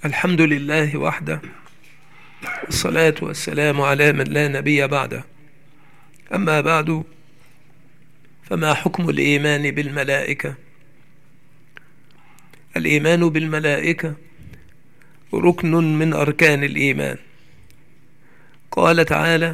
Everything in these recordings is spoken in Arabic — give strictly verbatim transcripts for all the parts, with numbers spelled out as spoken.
الحمد لله وحده، والصلاة والسلام على من لا نبي بعده. أما بعد، فما حكم الإيمان بالملائكة؟ الإيمان بالملائكة ركن من أركان الإيمان. قال تعالى: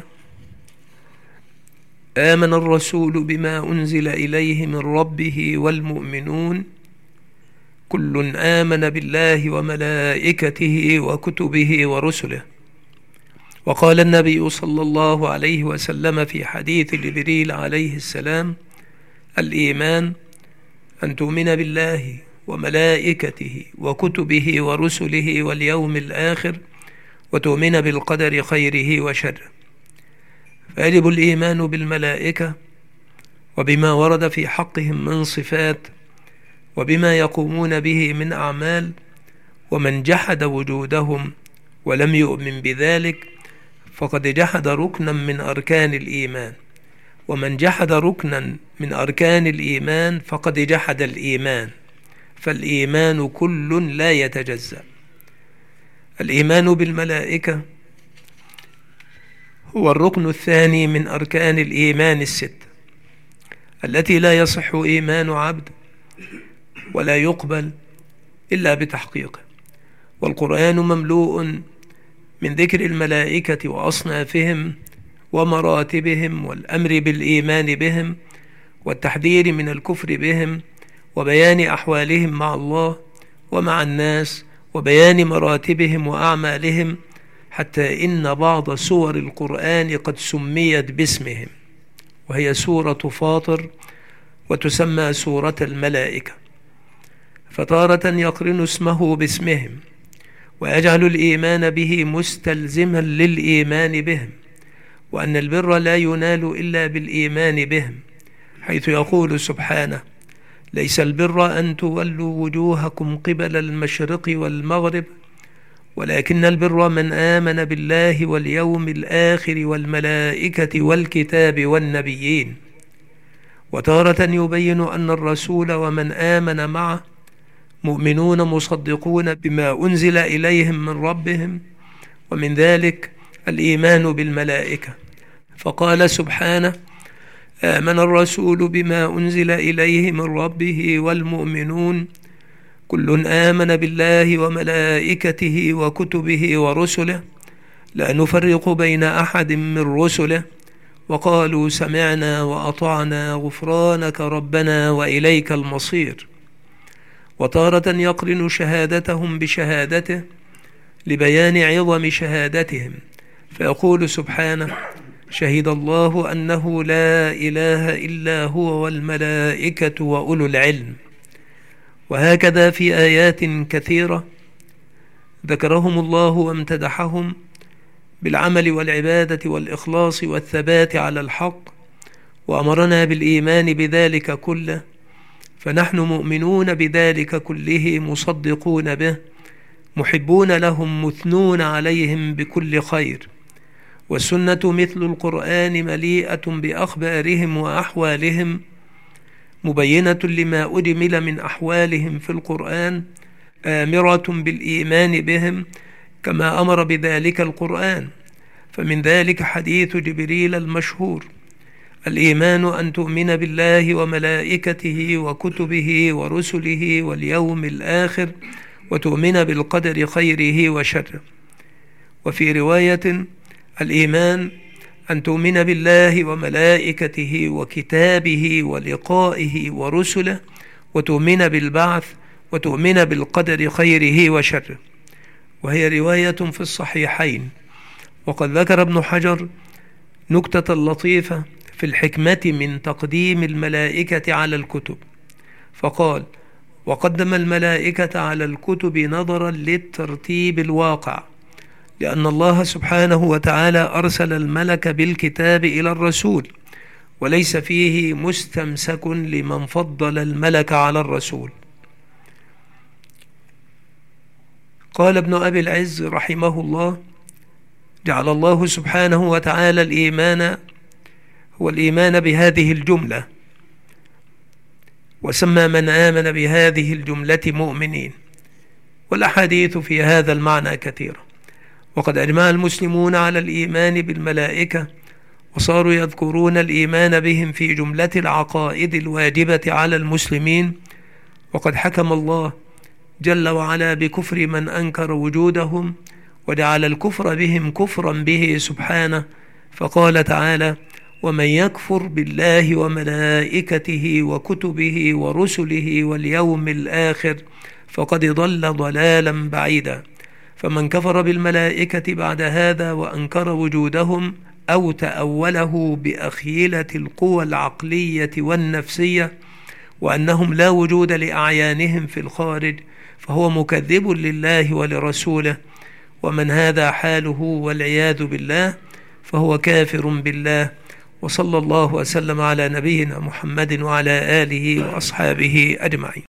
آمن الرسول بما أنزل إليه من ربه والمؤمنون كل آمن بالله وملائكته وكتبه ورسله. وقال النبي صلى الله عليه وسلم في حديث جبريل عليه السلام: الإيمان أن تؤمن بالله وملائكته وكتبه ورسله واليوم الآخر وتؤمن بالقدر خيره وشره. فيجب الإيمان بالملائكة وبما ورد في حقهم من صفات وبما يقومون به من أعمال. ومن جحد وجودهم ولم يؤمن بذلك فقد جحد ركنا من أركان الإيمان، ومن جحد ركنا من أركان الإيمان فقد جحد الإيمان، فالإيمان كل لا يتجزأ. الإيمان بالملائكة هو الركن الثاني من أركان الإيمان الست التي لا يصح إيمان عبد ولا يقبل إلا بتحقيقه. والقرآن مملوء من ذكر الملائكة وأصنافهم ومراتبهم والأمر بالإيمان بهم والتحذير من الكفر بهم وبيان أحوالهم مع الله ومع الناس وبيان مراتبهم وأعمالهم، حتى إن بعض سور القرآن قد سميت باسمهم، وهي سورة فاطر وتسمى سورة الملائكة. فتارة يقرن اسمه باسمهم ويجعل الإيمان به مستلزما للإيمان بهم، وأن البر لا ينال إلا بالإيمان بهم، حيث يقول سبحانه: ليس البر أن تولوا وجوهكم قبل المشرق والمغرب ولكن البر من آمن بالله واليوم الآخر والملائكة والكتاب والنبيين. وتارة يبين أن الرسول ومن آمن معه مؤمنون مصدقون بما أنزل إليهم من ربهم، ومن ذلك الإيمان بالملائكة. فقال سبحانه: آمن الرسول بما أنزل إليه من ربه والمؤمنون كل آمن بالله وملائكته وكتبه ورسله لا نفرق بين أحد من رسله وقالوا سمعنا وأطعنا غفرانك ربنا وإليك المصير. وتارة يقرن شهادتهم بشهادته لبيان عظم شهادتهم، فيقول سبحانه: شهد الله أنه لا إله إلا هو والملائكة وأولو العلم. وهكذا في آيات كثيرة ذكرهم الله وامتدحهم بالعمل والعبادة والإخلاص والثبات على الحق، وأمرنا بالإيمان بذلك كله، فنحن مؤمنون بذلك كله مصدقون به محبون لهم مثنون عليهم بكل خير. والسنة مثل القرآن مليئة بأخبارهم وأحوالهم مبينة لما أجمل من أحوالهم في القرآن، آمرة بالإيمان بهم كما أمر بذلك القرآن. فمن ذلك حديث جبريل المشهور: الإيمان أن تؤمن بالله وملائكته وكتبه ورسله واليوم الآخر وتؤمن بالقدر خيره وشره. وفي رواية: الإيمان أن تؤمن بالله وملائكته وكتابه ولقائه ورسله وتؤمن بالبعث وتؤمن بالقدر خيره وشره، وهي رواية في الصحيحين. وقد ذكر ابن حجر نكتة لطيفة في الحكمة من تقديم الملائكة على الكتب، فقال: وقدم الملائكة على الكتب نظرا للترتيب الواقع، لأن الله سبحانه وتعالى أرسل الملك بالكتاب إلى الرسول، وليس فيه مستمسك لمن فضل الملك على الرسول. قال ابن أبي العز رحمه الله: جعل الله سبحانه وتعالى الإيمان هو الإيمان بهذه الجملة، وسمى من آمن بهذه الجملة مؤمنين، والأحاديث في هذا المعنى كثيرة. وقد أجمع المسلمون على الإيمان بالملائكة، وصاروا يذكرون الإيمان بهم في جملة العقائد الواجبة على المسلمين. وقد حكم الله جل وعلا بكفر من أنكر وجودهم، وجعل الكفر بهم كفرا به سبحانه، فقال تعالى: ومن يكفر بالله وملائكته وكتبه ورسله واليوم الآخر فقد ضل ضلالا بعيدا. فمن كفر بالملائكة بعد هذا وأنكر وجودهم أو تأوله بأخيلة القوى العقلية والنفسية وأنهم لا وجود لأعيانهم في الخارج، فهو مكذب لله ولرسوله، ومن هذا حاله والعياذ بالله فهو كافر بالله. وصلى الله وسلم على نبينا محمد وعلى آله وأصحابه أجمعين.